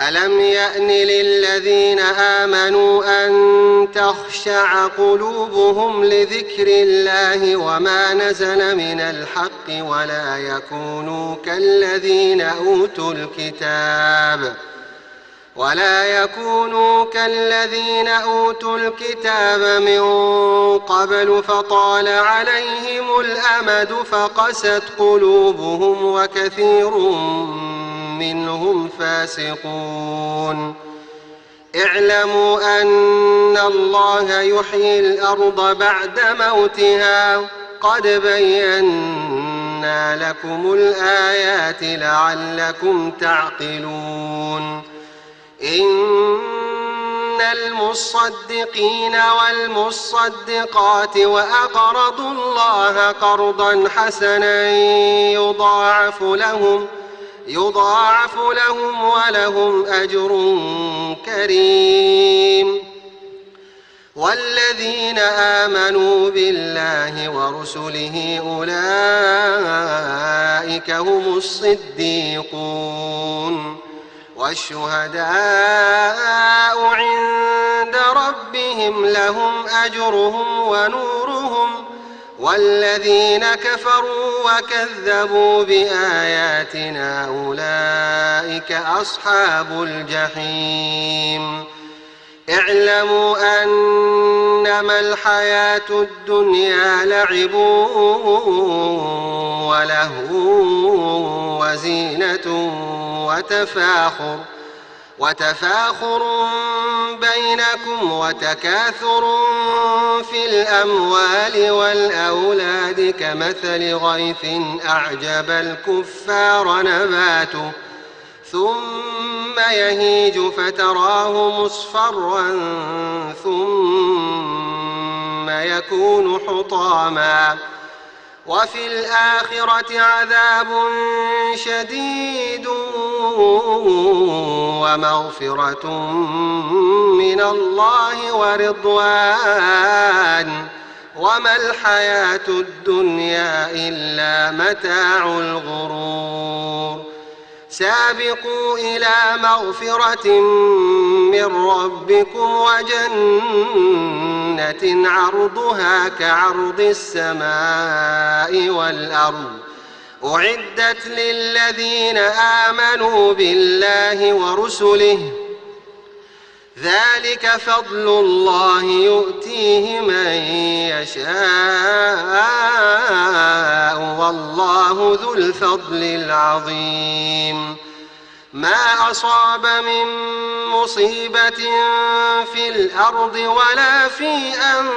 ألم يأن للذين آمنوا أن تخشع قلوبهم لذكر الله وما نزل من الحق ولا يكونوا كالذين أوتوا الكتاب من قبل فطال عليهم الأمد فقست قلوبهم وكثير منهم فاسقون. اعلموا أن الله يحيي الأرض بعد موتها قد بينا لكم الآيات لعلكم تعقلون. إن المصدقين والمصدقات وأقرضوا الله قرضا حسنا يضاعف لهم ولهم أجر كريم. والذين آمنوا بالله ورسله أولئك هم الصديقون والشهداء عند ربهم لهم أجرهم ونورهم. والذين كفروا وكذبوا بآياتنا أولئك أصحاب الجحيم. اعلموا أنما الحياة الدنيا لعب ولهو وزينة وتفاخر بينكم وتكاثر في الأموال والأولاد كمثل غيث أعجب الكفار نباته ثم يهيج فتراه مصفرا ثم يكون حطاما وفي الآخرة عذاب شديد ومغفرة من الله ورضوان وما الحياة الدنيا إلا متاع الغرور. سابقوا إلى مغفرة من ربكم وجنة عرضها كعرض السماء والأرض أعدت للذين آمنوا بالله ورسله ذلك فضل الله يؤتيه من يشاء والله ذو الفضل العظيم. ما أصاب من مصيبة في الأرض ولا في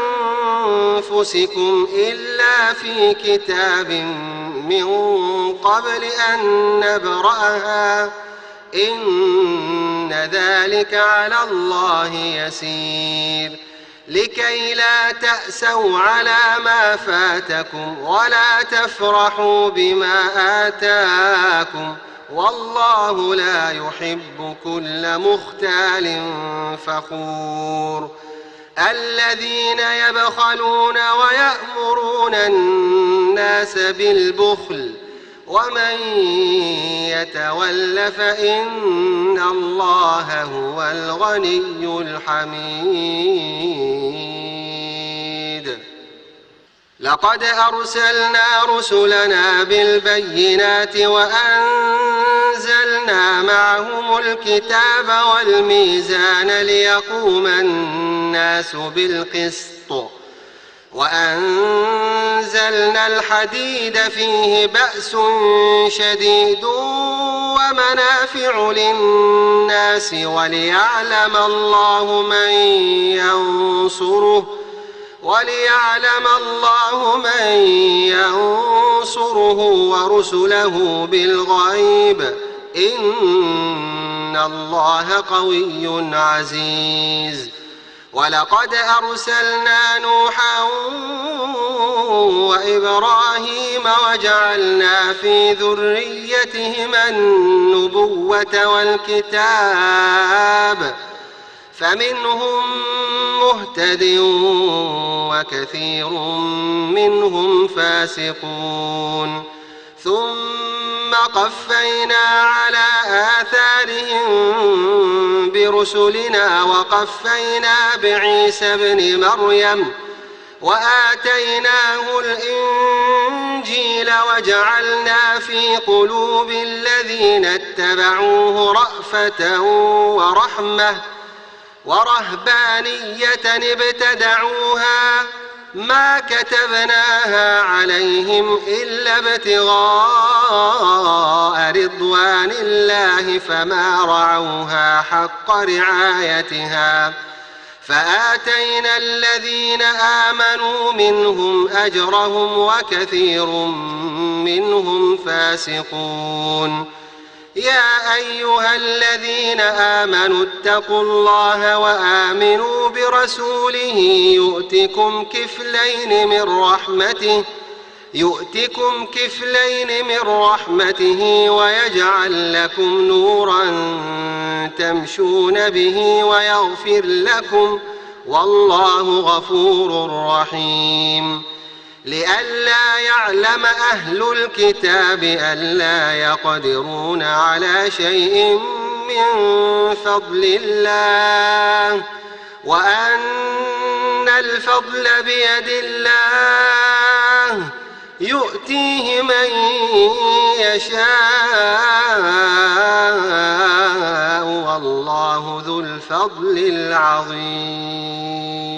أنفسكم إلا في كتاب من قبل أن نبرأها إن ذلك على الله يسير. لكي لا تأسوا على ما فاتكم ولا تفرحوا بما آتاكم والله لا يحب كل مختال فخور. الذين يبخلون ويأمرون الناس بالبخل ومن يتول فإن الله هو الغني الحميد. لقد أرسلنا رسلنا بالبينات وأنزلنا معهم الكتاب والميزان ليقوم الناس بالقسط وأنزلنا الحديد فيه بأس شديد ومنافع للناس وليعلم الله من ينصره ورسله بالغيب إن الله قوي عزيز. ولقد أرسلنا نوحا وإبراهيم وجعلنا في ذريتهما النبوة والكتاب فمنهم مهتد وكثير منهم فاسقون. ثم قفينا على آثارهم برسلنا وقفينا بعيسى ابن مريم وآتيناه الإنجيل وجعلنا في قلوب الذين اتبعوه رأفة ورحمة ورهبانية ابتدعوها ما كتبناها عليهم إلا ابتغاء رضوان الله فما رعوها حق رعايتها فآتينا الذين آمنوا منهم أجرهم وكثير منهم فاسقون يا أيها الذين آمنوا اتقوا الله وآمنوا برسوله يؤتكم كفلين من رحمته ويجعل لكم نورا تمشون به ويغفر لكم والله غفور رحيم لئلا يعلم أهل الكتاب ألا يقدرون على شيء من فضل الله وأن الفضل بيد الله يؤتيه من يشاء والله ذو الفضل العظيم.